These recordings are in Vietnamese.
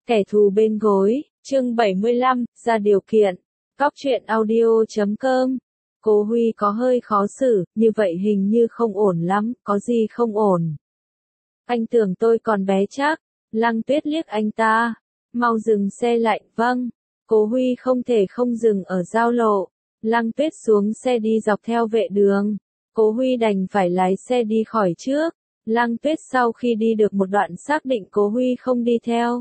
Kẻ thù bên gối, chương 75, ra điều kiện. Cóc truyện audio.com. Cố Huy có hơi khó xử, như vậy hình như không ổn lắm, có gì không ổn. Anh tưởng tôi còn bé chắc. Lăng Tuyết liếc anh ta. Mau dừng xe lại, vâng. Cố Huy không thể không dừng ở giao lộ. Lăng Tuyết xuống xe đi dọc theo vệ đường. Cố Huy đành phải lái xe đi khỏi trước. Lăng Tuyết sau khi đi được một đoạn xác định Cố Huy không đi theo.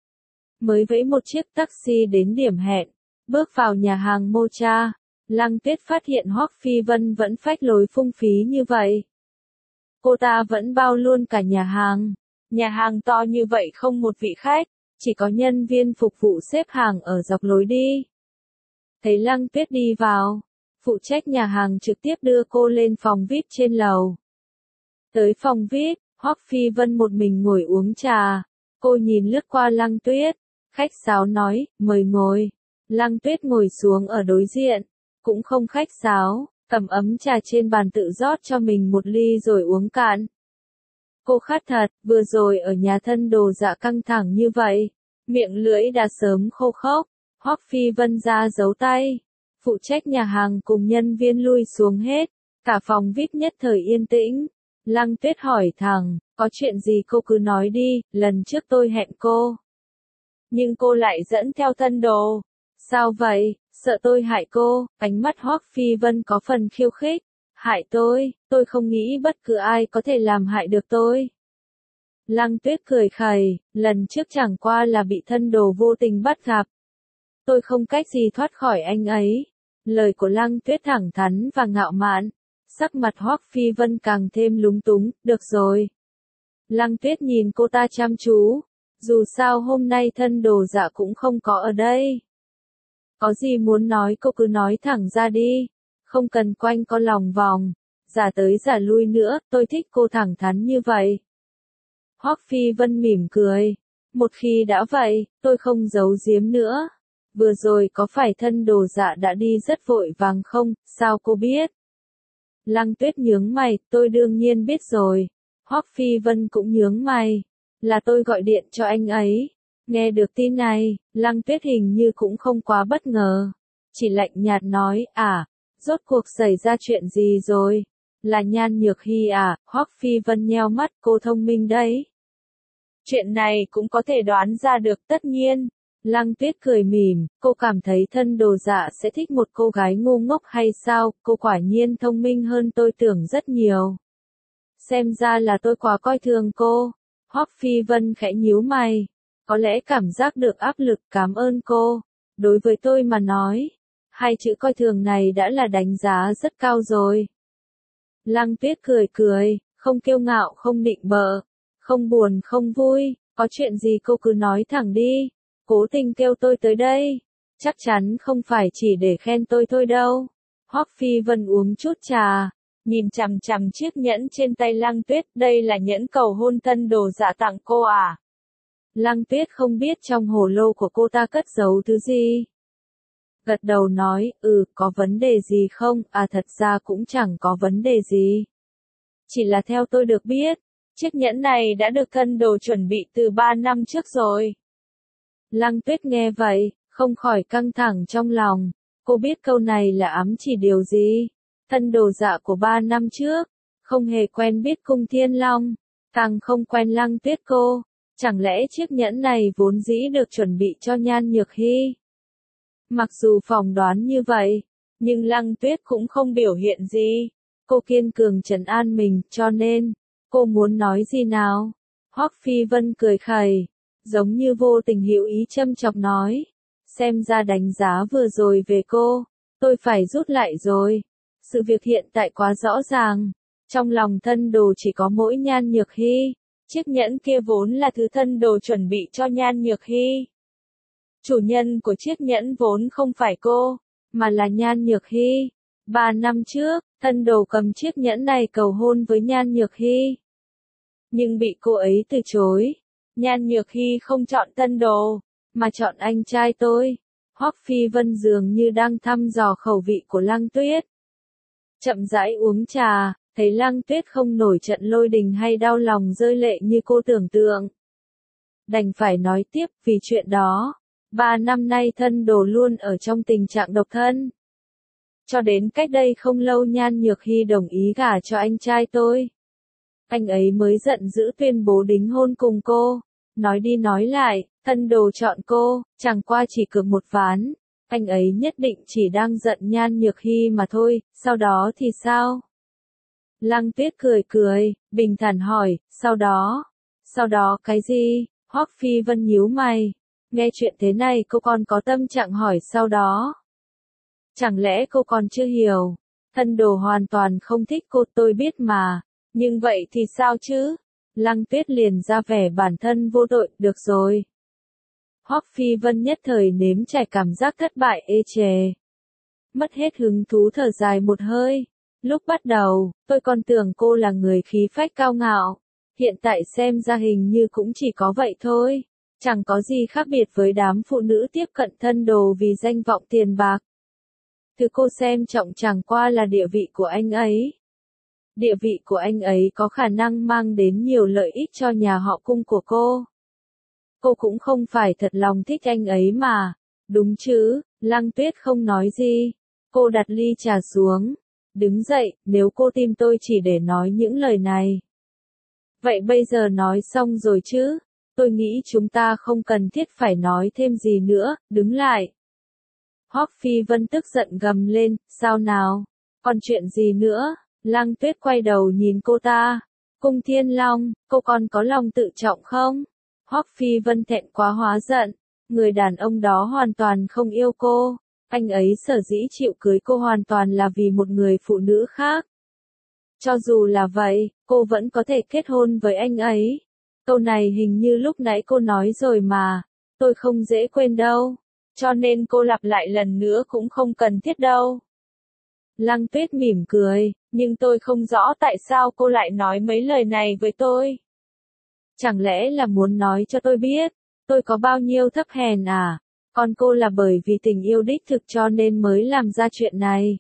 Mới vẫy một chiếc taxi đến điểm hẹn. Bước vào nhà hàng Mocha. Lăng Tuyết phát hiện Hoắc Phi Vân vẫn phách lối phung phí như vậy. Cô ta vẫn bao luôn cả nhà hàng. Nhà hàng to như vậy không một vị khách, chỉ có nhân viên phục vụ xếp hàng ở dọc lối đi. Thấy Lăng Tuyết đi vào, phụ trách nhà hàng trực tiếp đưa cô lên phòng VIP trên lầu. Tới phòng VIP, Hoắc Phi Vân một mình ngồi uống trà. Cô nhìn lướt qua Lăng Tuyết, khách sáo nói, mời ngồi. Lăng Tuyết ngồi xuống ở đối diện, cũng không khách sáo, cầm ấm trà trên bàn tự rót cho mình một ly rồi uống cạn. Cô khát thật, vừa rồi ở nhà thân đồ dạ căng thẳng như vậy, miệng lưỡi đã sớm khô khốc. Hoắc Phi Vân ra giấu tay, phụ trách nhà hàng cùng nhân viên lui xuống hết, cả phòng VIP nhất thời yên tĩnh. Lăng Tuyết hỏi thẳng, có chuyện gì cô cứ nói đi, lần trước tôi hẹn cô. Nhưng cô lại dẫn theo thân đồ. Sao vậy, sợ tôi hại cô? Ánh mắt Hoắc Phi Vân có phần khiêu khích. Hại tôi không nghĩ bất cứ ai có thể làm hại được tôi. Lăng Tuyết cười khẩy, lần trước chẳng qua là bị thân đồ vô tình bắt gặp. Tôi không cách gì thoát khỏi anh ấy. Lời của Lăng Tuyết thẳng thắn và ngạo mạn. Sắc mặt Hoắc Phi Vân càng thêm lúng túng, được rồi. Lăng Tuyết nhìn cô ta chăm chú. Dù sao hôm nay thân đồ dạ cũng không có ở đây. Có gì muốn nói cô cứ nói thẳng ra đi. Không cần quanh co lòng vòng. Giả tới giả lui nữa, tôi thích cô thẳng thắn như vậy. Hoắc Phi Vân mỉm cười. Một khi đã vậy, tôi không giấu giếm nữa. Vừa rồi có phải thân đồ dạ đã đi rất vội vàng không, sao cô biết? Lăng Tuyết nhướng mày, tôi đương nhiên biết rồi. Hoắc Phi Vân cũng nhướng mày. Là tôi gọi điện cho anh ấy. Nghe được tin này, Lăng Tuyết hình như cũng không quá bất ngờ. Chỉ lạnh nhạt nói, rốt cuộc xảy ra chuyện gì rồi? Là Nhan Nhược Hy à? Hoắc Phi Vân nheo mắt, cô thông minh đấy. Chuyện này cũng có thể đoán ra được tất nhiên. Lăng Tuyết cười mỉm, cô cảm thấy thân đồ dạ sẽ thích một cô gái ngu ngốc hay sao? Cô quả nhiên thông minh hơn tôi tưởng rất nhiều. Xem ra là tôi quá coi thường cô. Hoắc Phi Vân khẽ nhíu mày. Có lẽ cảm giác được áp lực, cảm ơn cô. Đối với tôi mà nói, hai chữ coi thường này đã là đánh giá rất cao rồi. Lăng Tuyết cười cười, không kiêu ngạo không định bợ, không buồn không vui, có chuyện gì cô cứ nói thẳng đi. Cố tình kêu tôi tới đây, chắc chắn không phải chỉ để khen tôi thôi đâu. Hoắc Phi Vân uống chút trà, nhìn chằm chằm chiếc nhẫn trên tay Lăng Tuyết, đây là nhẫn cầu hôn thân đồ dạ tặng cô à? Lăng Tuyết không biết trong hồ lô của cô ta cất giấu thứ gì. Gật đầu nói, có vấn đề gì không? Thật ra cũng chẳng có vấn đề gì. Chỉ là theo tôi được biết, chiếc nhẫn này đã được thân đồ chuẩn bị từ 3 năm trước rồi. Lăng Tuyết nghe vậy, không khỏi căng thẳng trong lòng. Cô biết câu này là ám chỉ điều gì? Thân đồ dạ của 3 năm trước, không hề quen biết Cung Thiên Long, càng không quen Lăng Tuyết cô. Chẳng lẽ chiếc nhẫn này vốn dĩ được chuẩn bị cho Nhan Nhược Hy? Mặc dù phỏng đoán như vậy, nhưng Lăng Tuyết cũng không biểu hiện gì. Cô kiên cường trấn an mình, cho nên, cô muốn nói gì nào? Hoắc Phi Vân cười khẩy, giống như vô tình hữu ý châm chọc nói. Xem ra đánh giá vừa rồi về cô, tôi phải rút lại rồi. Sự việc hiện tại quá rõ ràng. Trong lòng thân đồ chỉ có mỗi Nhan Nhược Hy. Chiếc nhẫn kia vốn là thứ thân đồ chuẩn bị cho Nhan Nhược Hy. Chủ nhân của chiếc nhẫn vốn không phải cô, mà là Nhan Nhược Hy. 3 năm trước, thân đồ cầm chiếc nhẫn này cầu hôn với Nhan Nhược Hy. Nhưng bị cô ấy từ chối. Nhan Nhược Hy không chọn thân đồ, mà chọn anh trai tôi. Hoắc Phi Vân dường như đang thăm dò khẩu vị của Lăng Tuyết. Chậm rãi uống trà. Thấy Lăng Tuyết không nổi trận lôi đình hay đau lòng rơi lệ như cô tưởng tượng. đành phải nói tiếp vì chuyện đó. 3 năm nay thân đồ luôn ở trong tình trạng độc thân. Cho đến cách đây không lâu Nhan Nhược Hy đồng ý gả cho anh trai tôi. Anh ấy mới giận dữ tuyên bố đính hôn cùng cô. Nói đi nói lại, thân đồ chọn cô, chẳng qua chỉ cược một ván. Anh ấy nhất định chỉ đang giận Nhan Nhược Hy mà thôi, sau đó thì sao? Lăng Tuyết cười cười, bình thản hỏi, sau đó cái gì? Hoắc Phi Vân nhíu mày. Nghe chuyện thế này cô còn có tâm trạng hỏi sau đó. Chẳng lẽ cô còn chưa hiểu? Thân đồ hoàn toàn không thích cô tôi biết mà. Nhưng vậy thì sao chứ? Lăng Tuyết liền ra vẻ bản thân vô tội, được rồi. Hoắc Phi Vân nhất thời nếm trải cảm giác thất bại ê chề. Mất hết hứng thú thở dài một hơi. Lúc bắt đầu, tôi còn tưởng cô là người khí phách cao ngạo. Hiện tại xem ra hình như cũng chỉ có vậy thôi. Chẳng có gì khác biệt với đám phụ nữ tiếp cận thân đồ vì danh vọng tiền bạc. Thứ cô xem trọng chẳng qua là địa vị của anh ấy. Địa vị của anh ấy có khả năng mang đến nhiều lợi ích cho nhà họ Cung của cô. Cô cũng không phải thật lòng thích anh ấy mà. Đúng chứ, Lăng Tuyết không nói gì. Cô đặt ly trà xuống. Đứng dậy, nếu cô tìm tôi chỉ để nói những lời này. Vậy bây giờ nói xong rồi chứ? Tôi nghĩ chúng ta không cần thiết phải nói thêm gì nữa, đứng lại. Hoắc Phi Vân tức giận gầm lên, sao nào? Còn chuyện gì nữa? Lăng Tuyết quay đầu nhìn cô ta. Cung Thiên Long, cô còn có lòng tự trọng không? Hoắc Phi Vân thẹn quá hóa giận. Người đàn ông đó hoàn toàn không yêu cô. Anh ấy sở dĩ chịu cưới cô hoàn toàn là vì một người phụ nữ khác. Cho dù là vậy, cô vẫn có thể kết hôn với anh ấy. Câu này hình như lúc nãy cô nói rồi mà. Tôi không dễ quên đâu. Cho nên cô lặp lại lần nữa cũng không cần thiết đâu. Lăng Tuyết mỉm cười, nhưng tôi không rõ tại sao cô lại nói mấy lời này với tôi. Chẳng lẽ là muốn nói cho tôi biết, tôi có bao nhiêu thấp hèn à? Còn cô là bởi vì tình yêu đích thực cho nên mới làm ra chuyện này.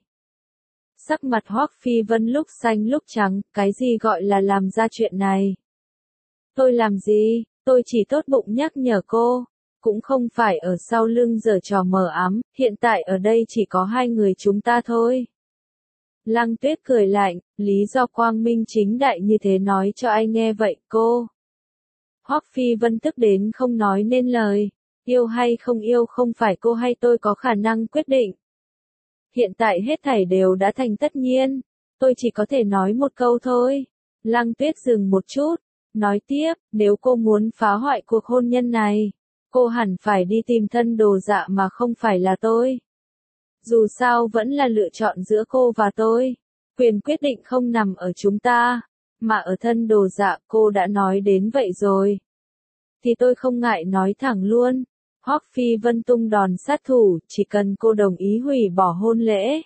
Sắc mặt Hoắc Phi Vân lúc xanh lúc trắng, cái gì gọi là làm ra chuyện này? Tôi làm gì? Tôi chỉ tốt bụng nhắc nhở cô. Cũng không phải ở sau lưng giở trò mờ ám, hiện tại ở đây chỉ có hai người chúng ta thôi. Lăng Tuyết cười lạnh, lý do quang minh chính đại như thế nói cho ai nghe vậy cô? Hoắc Phi Vân tức đến không nói nên lời. Yêu hay không yêu không phải cô hay tôi có khả năng quyết định. Hiện tại hết thảy đều đã thành tất nhiên. Tôi chỉ có thể nói một câu thôi. Lăng Tuyết dừng một chút. Nói tiếp, nếu cô muốn phá hoại cuộc hôn nhân này, cô hẳn phải đi tìm thân đồ dạ mà không phải là tôi. Dù sao vẫn là lựa chọn giữa cô và tôi. Quyền quyết định không nằm ở chúng ta, mà ở thân đồ dạ. Cô đã nói đến vậy rồi. Thì tôi không ngại nói thẳng luôn. Hoắc Phi Vân tung đòn sát thủ, chỉ cần cô đồng ý hủy bỏ hôn lễ.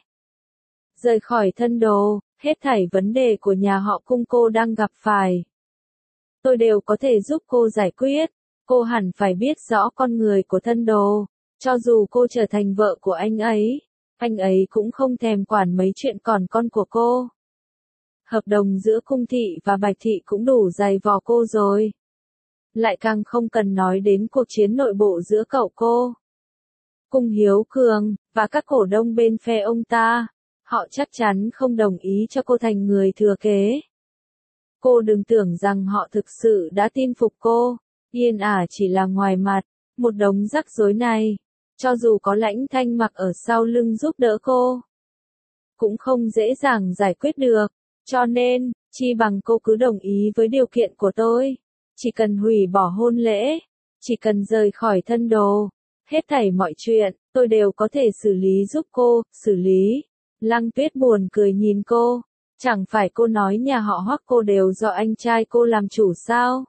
Rời khỏi thân đồ, hết thảy vấn đề của nhà họ Cung cô đang gặp phải. Tôi đều có thể giúp cô giải quyết. Cô hẳn phải biết rõ con người của thân đồ. Cho dù cô trở thành vợ của anh ấy cũng không thèm quản mấy chuyện còn con của cô. Hợp đồng giữa Cung thị và Bạch thị cũng đủ dày vò cô rồi. Lại càng không cần nói đến cuộc chiến nội bộ giữa cậu cô, Cung Hiếu Cường, và các cổ đông bên phe ông ta. Họ chắc chắn không đồng ý cho cô thành người thừa kế. Cô đừng tưởng rằng họ thực sự đã tin phục cô. Yên ả chỉ là ngoài mặt, một đống rắc rối này. Cho dù có Lãnh Thanh Mặc ở sau lưng giúp đỡ cô, cũng không dễ dàng giải quyết được. Cho nên, chi bằng cô cứ đồng ý với điều kiện của tôi. Chỉ cần hủy bỏ hôn lễ, chỉ cần rời khỏi thân đồ, hết thảy mọi chuyện, tôi đều có thể xử lý giúp cô, xử lý. Lăng Tuyết buồn cười nhìn cô, chẳng phải cô nói nhà họ Hoắc cô đều do anh trai cô làm chủ sao?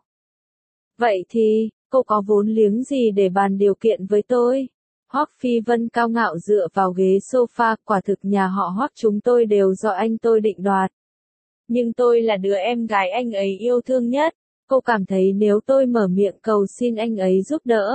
Vậy thì, cô có vốn liếng gì để bàn điều kiện với tôi? Hoắc Phi Vân cao ngạo dựa vào ghế sofa, quả thực nhà họ Hoắc chúng tôi đều do anh tôi định đoạt. Nhưng tôi là đứa em gái anh ấy yêu thương nhất. Cô cảm thấy nếu tôi mở miệng cầu xin anh ấy giúp đỡ,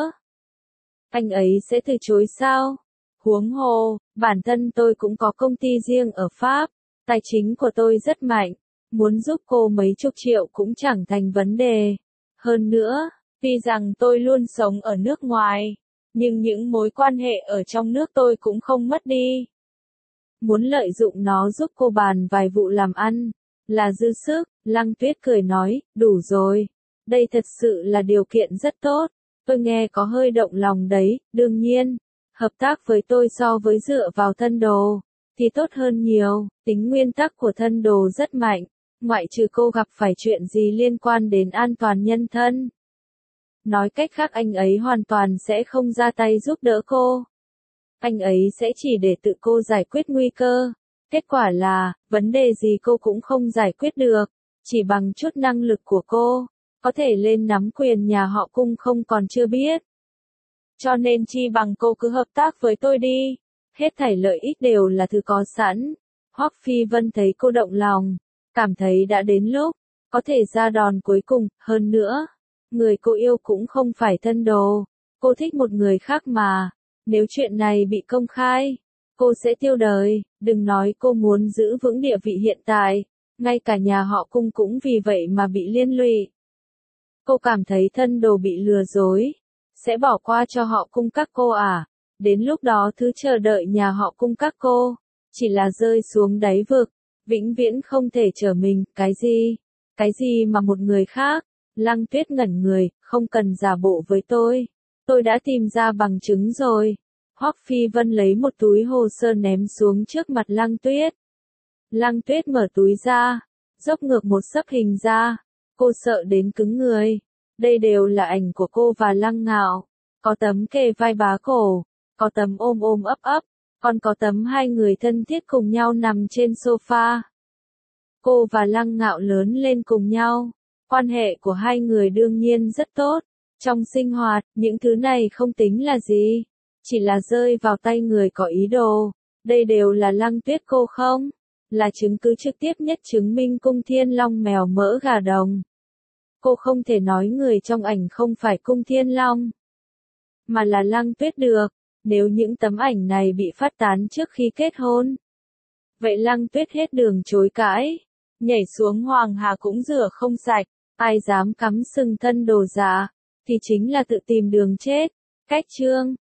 anh ấy sẽ từ chối sao? Huống hồ, bản thân tôi cũng có công ty riêng ở Pháp, tài chính của tôi rất mạnh, muốn giúp cô mấy chục triệu cũng chẳng thành vấn đề. Hơn nữa, Tuy rằng tôi luôn sống ở nước ngoài, nhưng những mối quan hệ ở trong nước tôi cũng không mất đi. Muốn lợi dụng nó giúp cô bàn vài vụ làm ăn, là dư sức. Lăng Tuyết cười nói, đủ rồi. Đây thật sự là điều kiện rất tốt. Tôi nghe có hơi động lòng đấy, đương nhiên. Hợp tác với tôi so với dựa vào thân đồ, thì tốt hơn nhiều. Tính nguyên tắc của thân đồ rất mạnh, ngoại trừ cô gặp phải chuyện gì liên quan đến an toàn nhân thân. Nói cách khác anh ấy hoàn toàn sẽ không ra tay giúp đỡ cô. Anh ấy sẽ chỉ để tự cô giải quyết nguy cơ. Kết quả là, vấn đề gì cô cũng không giải quyết được. Chỉ bằng chút năng lực của cô, có thể lên nắm quyền nhà họ Cung không còn chưa biết. Cho nên chi bằng cô cứ hợp tác với tôi đi. Hết thảy lợi ích đều là thứ có sẵn. Hoắc Phi Vân thấy cô động lòng, cảm thấy đã đến lúc, có thể ra đòn cuối cùng. Hơn nữa, người cô yêu cũng không phải thân đồ. Cô thích một người khác mà. Nếu chuyện này bị công khai, cô sẽ tiêu đời. Đừng nói cô muốn giữ vững địa vị hiện tại, ngay cả nhà họ Cung cũng vì vậy mà bị liên lụy. Cô cảm thấy thân đồ bị lừa dối, sẽ bỏ qua cho họ Cung các cô à? Đến lúc đó thứ chờ đợi nhà họ Cung các cô, chỉ là rơi xuống đáy vực, vĩnh viễn không thể trở mình. Cái gì? Cái gì mà một người khác? Lăng Tuyết ngẩn người, không cần giả bộ với tôi. Tôi đã tìm ra bằng chứng rồi. Hoắc Phi Vân lấy một túi hồ sơ ném xuống trước mặt Lăng Tuyết. Lăng Tuyết mở túi ra, dốc ngược một xấp hình ra. Cô sợ đến cứng người. Đây đều là ảnh của cô và Lăng Ngạo. Có tấm kề vai bá cổ, có tấm ôm ôm ấp ấp, còn có tấm hai người thân thiết cùng nhau nằm trên sofa. Cô và Lăng Ngạo lớn lên cùng nhau. Quan hệ của hai người đương nhiên rất tốt. Trong sinh hoạt, những thứ này không tính là gì. Chỉ là rơi vào tay người có ý đồ. Đây đều là Lăng Tuyết cô không? Là chứng cứ trực tiếp nhất chứng minh Cung Thiên Long mèo mỡ gà đồng. Cô không thể nói người trong ảnh không phải Cung Thiên Long, mà là Lăng Tuyết được. Nếu những tấm ảnh này bị phát tán trước khi kết hôn, vậy Lăng Tuyết hết đường chối cãi. Nhảy xuống Hoàng Hà cũng rửa không sạch. Ai dám cắm sừng thân đồ giả, thì chính là tự tìm đường chết. Cách chương